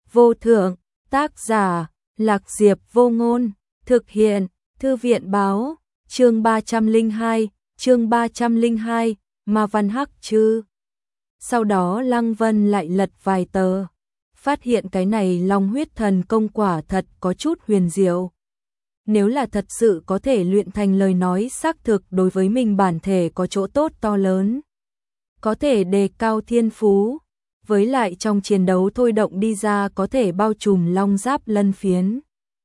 vô thượng, tác giả, Lạc Diệp Vô Ngôn, thực hiện, Thư viện báo, chương 302, Ma Văn Hắc Trư. Sau đó Lăng Vân lại lật vài tờ, phát hiện cái này Long huyết thần công quả thật có chút huyền diệu. Nếu là thật sự có thể luyện thành lời nói xác thực đối với mình bản thể có chỗ tốt to lớn. Có thể đề cao thiên phú, với lại trong chiến đấu thôi động đi ra có thể bao trùm long giáp lân phiến.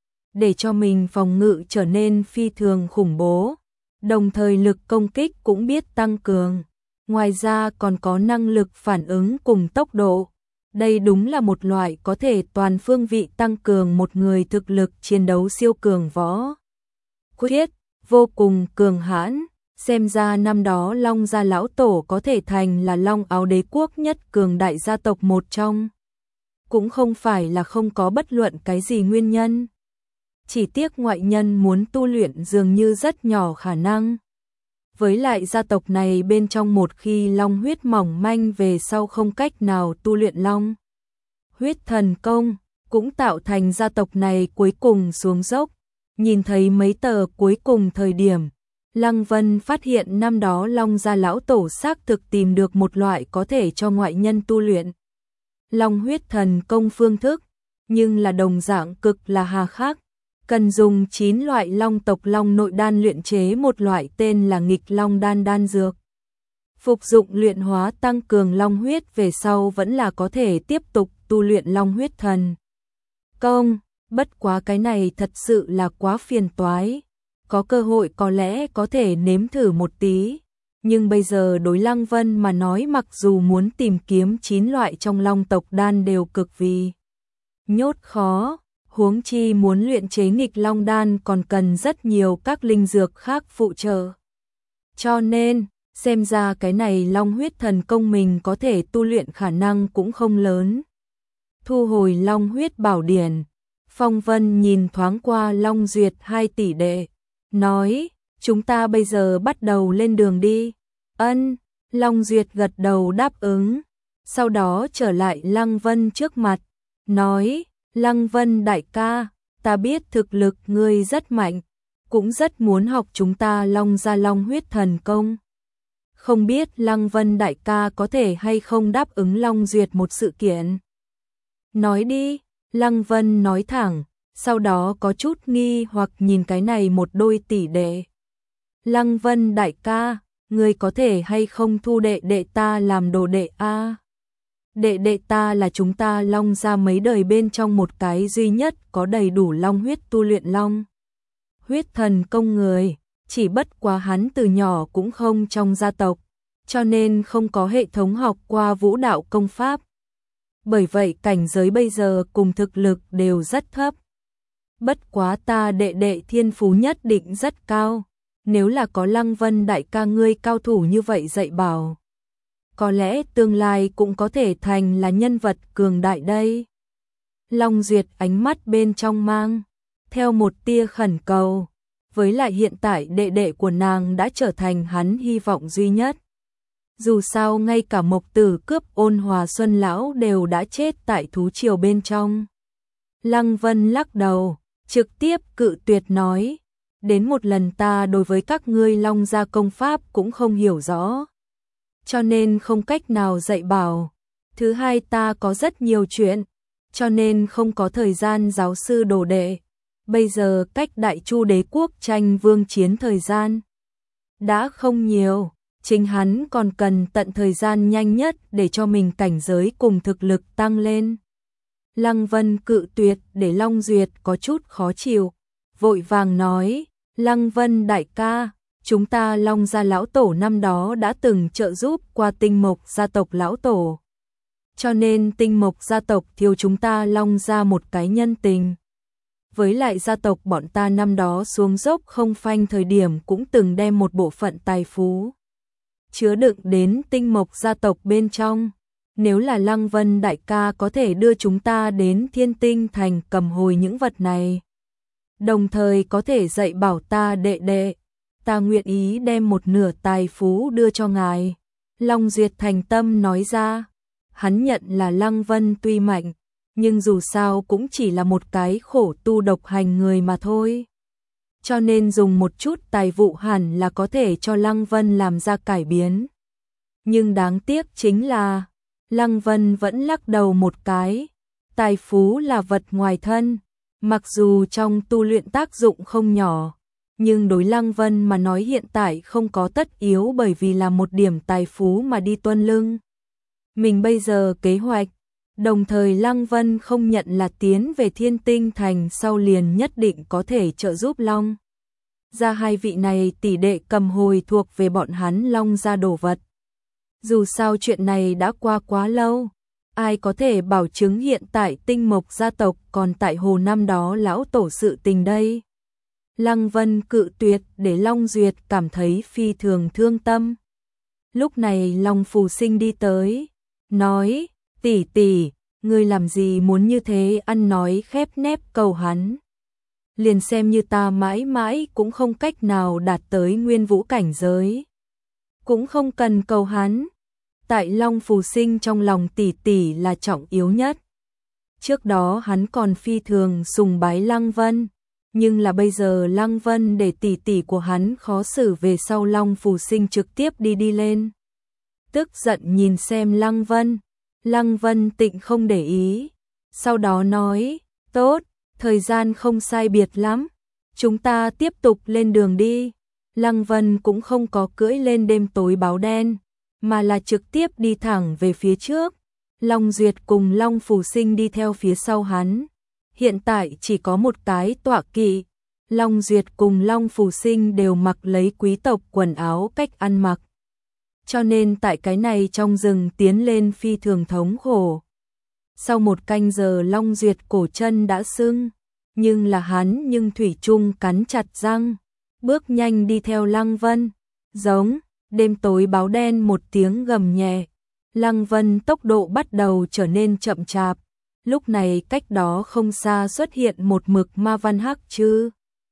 Để cho mình phòng ngự trở nên phi thường khủng bố, đồng thời lực công kích cũng biết tăng cường. Ngoài ra còn có năng lực phản ứng cùng tốc độ. Đây đúng là một loại có thể toàn phương vị tăng cường một người thực lực chiến đấu siêu cường võ quyết, vô cùng cường hãn. Xem ra năm đó Long gia lão tổ có thể thành là Long Áo Đế quốc nhất cường đại gia tộc một trong. Cũng không phải là không có bất luận cái gì nguyên nhân. Chỉ tiếc ngoại nhân muốn tu luyện dường như rất nhỏ khả năng. Với lại gia tộc này bên trong một khi long huyết mỏng manh về sau không cách nào tu luyện long huyết thần công, cũng tạo thành gia tộc này cuối cùng xuống dốc. Nhìn thấy mấy tờ cuối cùng thời điểm, Lăng Vân phát hiện năm đó Long gia lão tổ xác thực tìm được một loại có thể cho ngoại nhân tu luyện long huyết thần công phương thức, nhưng là đồng dạng cực là hà khắc. Cần dùng 9 loại long tộc long nội đan luyện chế một loại tên là nghịch long đan đan dược. Phục dụng luyện hóa tăng cường long huyết về sau vẫn là có thể tiếp tục tu luyện long huyết thần công. Bất quá cái này thật sự là quá phiền toái. Có cơ hội có lẽ có thể nếm thử một tí. Nhưng bây giờ đối Lăng Vân mà nói, mặc dù muốn tìm kiếm 9 loại trong long tộc đan đều cực vì nhốt khó. Huống chi muốn luyện chế nghịch long đan còn cần rất nhiều các linh dược khác phụ trợ. Cho nên, xem ra cái này long huyết thần công mình có thể tu luyện khả năng cũng không lớn. Thu hồi long huyết bảo điển, Phong Vân nhìn thoáng qua Long Duyệt 2 tỷ đệ, nói, chúng ta bây giờ bắt đầu lên đường đi. Ân, Long Duyệt gật đầu đáp ứng, sau đó trở lại Lăng Vân trước mặt, nói, Lăng Vân đại ca, ta biết thực lực ngươi rất mạnh, cũng rất muốn học chúng ta Long gia long huyết thần công. Không biết Lăng Vân đại ca có thể hay không đáp ứng Long Duyệt một sự kiện. Nói đi, Lăng Vân nói thẳng, sau đó có chút nghi hoặc nhìn cái này một đôi tỷ đệ. Lăng Vân đại ca, ngươi có thể hay không thu đệ đệ ta làm đồ đệ a? Đệ đệ ta là chúng ta Long gia mấy đời bên trong một cái duy nhất có đầy đủ long huyết tu luyện long huyết thần công người, chỉ bất quá hắn từ nhỏ cũng không trong gia tộc, cho nên không có hệ thống học qua vũ đạo công pháp. Bởi vậy cảnh giới bây giờ cùng thực lực đều rất thấp. Bất quá ta đệ đệ thiên phú nhất định rất cao, nếu là có Lăng Vân đại ca ngươi cao thủ như vậy dạy bảo, có lẽ tương lai cũng có thể thành là nhân vật cường đại đây. Long Duyệt ánh mắt bên trong mang theo một tia khẩn cầu, với lại hiện tại đệ đệ của nàng đã trở thành hắn hy vọng duy nhất. Dù sao ngay cả Mộc Tử cướp Ôn Hòa Xuân lão đều đã chết tại thú triều bên trong. Lăng Vân lắc đầu, trực tiếp cự tuyệt nói, đến một lần ta đối với các ngươi Long gia công pháp cũng không hiểu rõ, cho nên không cách nào dạy bảo. Thứ hai, ta có rất nhiều chuyện, cho nên không có thời gian giáo sư đồ đệ. Bây giờ cách Đại Chu đế quốc tranh vương chiến thời gian đã không nhiều, chính hắn còn cần tận thời gian nhanh nhất để cho mình cảnh giới cùng thực lực tăng lên. Lăng Vân cự tuyệt để Long Duyệt có chút khó chịu, vội vàng nói, Lăng Vân đại ca, chúng ta Long gia lão tổ năm đó đã từng trợ giúp qua Tinh Mộc gia tộc lão tổ, cho nên Tinh Mộc gia tộc thiếu chúng ta Long gia một cái nhân tình. Với lại gia tộc bọn ta năm đó xuống dốc không phanh thời điểm cũng từng đem một bộ phận tài phú chứa đựng đến Tinh Mộc gia tộc bên trong. Nếu là Lăng Vân đại ca có thể đưa chúng ta đến Thiên Tinh thành cầm hồi những vật này, đồng thời có thể dạy bảo ta đệ đệ, ta nguyện ý đem một nửa tài phú đưa cho ngài. Long Duyệt thành tâm nói ra, hắn nhận là Lăng Vân tuy mạnh, nhưng dù sao cũng chỉ là một cái khổ tu độc hành người mà thôi. Cho nên dùng một chút tài vụ hẳn là có thể cho Lăng Vân làm ra cải biến. Nhưng đáng tiếc chính là, Lăng Vân vẫn lắc đầu một cái, tài phú là vật ngoài thân, mặc dù trong tu luyện tác dụng không nhỏ, nhưng đối Lăng Vân mà nói hiện tại không có tất yếu bởi vì là một điểm tài phú mà đi tuân lưng. Mình bây giờ kế hoạch, đồng thời Lăng Vân không nhận là tiến về Thiên Tinh Thành sau liền nhất định có thể trợ giúp Long ra hai vị này tỷ đệ cầm hồi thuộc về bọn hắn Long ra đồ vật. Dù sao chuyện này đã qua quá lâu, ai có thể bảo chứng hiện tại Tinh Mộc gia tộc còn tại hồ năm đó lão tổ sự tình đây. Lăng Vân cự tuyệt để Long Duyệt cảm thấy phi thường thương tâm. Lúc này Long Phù Sinh đi tới, nói, tỷ tỷ, ngươi làm gì muốn như thế, ăn nói khép nép cầu hắn. Liền xem như ta mãi mãi cũng không cách nào đạt tới nguyên vũ cảnh giới. Cũng không cần cầu hắn. Tại Long Phù Sinh trong lòng tỷ tỷ là trọng yếu nhất. Trước đó hắn còn phi thường sùng bái Lăng Vân, nhưng là bây giờ Lăng Vân để tỷ tỷ của hắn khó xử về sau Long Phù Sinh trực tiếp đi lên. Tức giận nhìn xem Lăng Vân tịnh không để ý. Sau đó nói, tốt, thời gian không sai biệt lắm, chúng ta tiếp tục lên đường đi. Lăng Vân cũng không có cưỡi lên đêm tối báo đen, mà là trực tiếp đi thẳng về phía trước. Long Duyệt cùng Long Phù Sinh đi theo phía sau hắn. Hiện tại chỉ có một cái tọa kỵ. Long Duyệt cùng Long Phù Sinh đều mặc lấy quý tộc quần áo cách ăn mặc. Cho nên tại cái này trong rừng tiến lên phi thường thống khổ. Sau một canh giờ Long Duyệt cổ chân đã sưng, nhưng là hắn nhưng thủy chung cắn chặt răng, bước nhanh đi theo Lăng Vân. Giống, đêm tối báo đen một tiếng gầm nhẹ. Lăng Vân tốc độ bắt đầu trở nên chậm chạp. Lúc này cách đó không xa xuất hiện một mực ma văn hắc chư.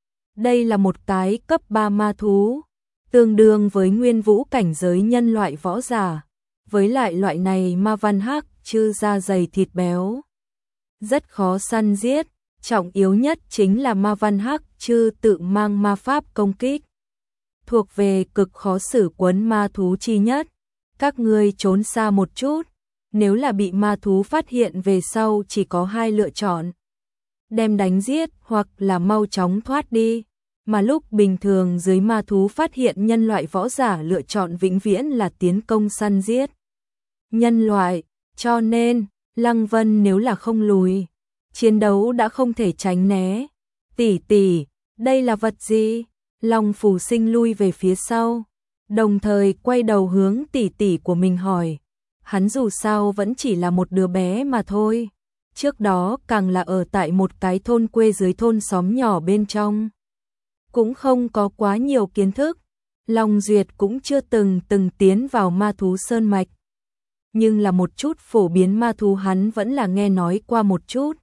Đây là một cái cấp 3 ma thú, tương đương với nguyên vũ cảnh giới nhân loại võ giả. Với lại loại này ma văn hắc chư da dày thịt béo, rất khó săn giết. Trọng yếu nhất chính là ma văn hắc chư tự mang ma pháp công kích, thuộc về cực khó xử quấn ma thú chi nhất. Các ngươi trốn xa một chút, nếu là bị ma thú phát hiện về sau chỉ có hai lựa chọn: đem đánh giết hoặc là mau chóng thoát đi. Mà lúc bình thường dưới ma thú phát hiện nhân loại võ giả lựa chọn vĩnh viễn là tiến công săn giết nhân loại. Cho nên, Lăng Vân nếu là không lùi, chiến đấu đã không thể tránh né. Tỷ tỷ, đây là vật gì? Long Phù Sinh lui về phía sau, đồng thời quay đầu hướng tỷ tỷ của mình hỏi. Hắn dù sao vẫn chỉ là một đứa bé mà thôi. Trước đó càng là ở tại một cái thôn quê dưới thôn xóm nhỏ bên trong, cũng không có quá nhiều kiến thức. Long Duyệt cũng chưa từng tiến vào ma thú sơn mạch, nhưng là một chút phổ biến ma thú hắn vẫn là nghe nói qua một chút.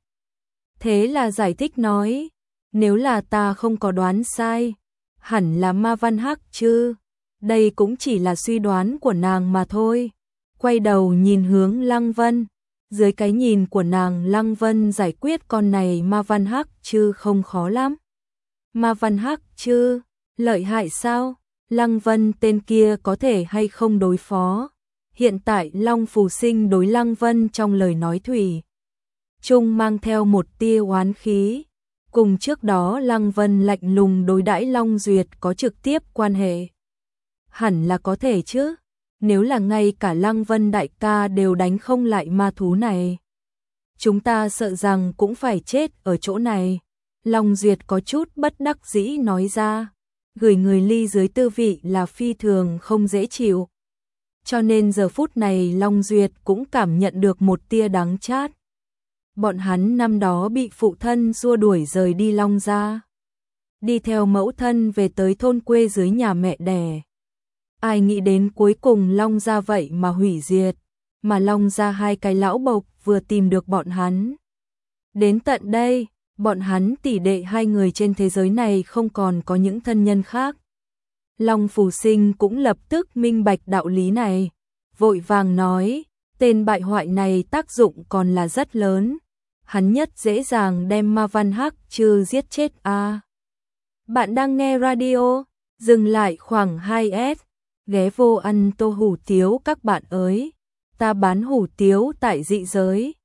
Thế là giải thích nói, nếu là ta không có đoán sai, hẳn là ma văn hắc chư. Đây cũng chỉ là suy đoán của nàng mà thôi. Quay đầu nhìn hướng Lăng Vân, dưới cái nhìn của nàng Lăng Vân giải quyết con này ma văn hắc chư không khó lắm. Ma văn hắc chư, lợi hại sao? Lăng Vân tên kia có thể hay không đối phó? Hiện tại Long Phù Sinh đối Lăng Vân trong lời nói thủy chung mang theo một tia oán khí, cùng trước đó Lăng Vân lạnh lùng đối đãi Long Duyệt có trực tiếp quan hệ. Hẳn là có thể chứ, nếu là ngay cả Lăng Vân đại ca đều đánh không lại ma thú này, chúng ta sợ rằng cũng phải chết ở chỗ này. Long Duyệt có chút bất đắc dĩ nói ra, gửi người ly dưới tư vị là phi thường không dễ chịu. Cho nên giờ phút này Long Duyệt cũng cảm nhận được một tia đắng chát. Bọn hắn năm đó bị phụ thân xua đuổi rời đi Long gia, đi theo mẫu thân về tới thôn quê dưới nhà mẹ đẻ. Ai nghĩ đến cuối cùng Long gia vậy mà hủy diệt, mà Long gia hai cái lão bộc vừa tìm được bọn hắn. Đến tận đây, bọn hắn tỷ đệ hai người trên thế giới này không còn có những thân nhân khác. Long Phù Sinh cũng lập tức minh bạch đạo lý này, vội vàng nói, tên bại hoại này tác dụng còn là rất lớn. hắn nhất dễ dàng đem Ma Văn Hắc Trư giết chết a. Bạn đang nghe radio, dừng lại khoảng 2S, ghé vô ăn tô hủ tiếu các bạn ơi. Ta bán hủ tiếu tại dị giới.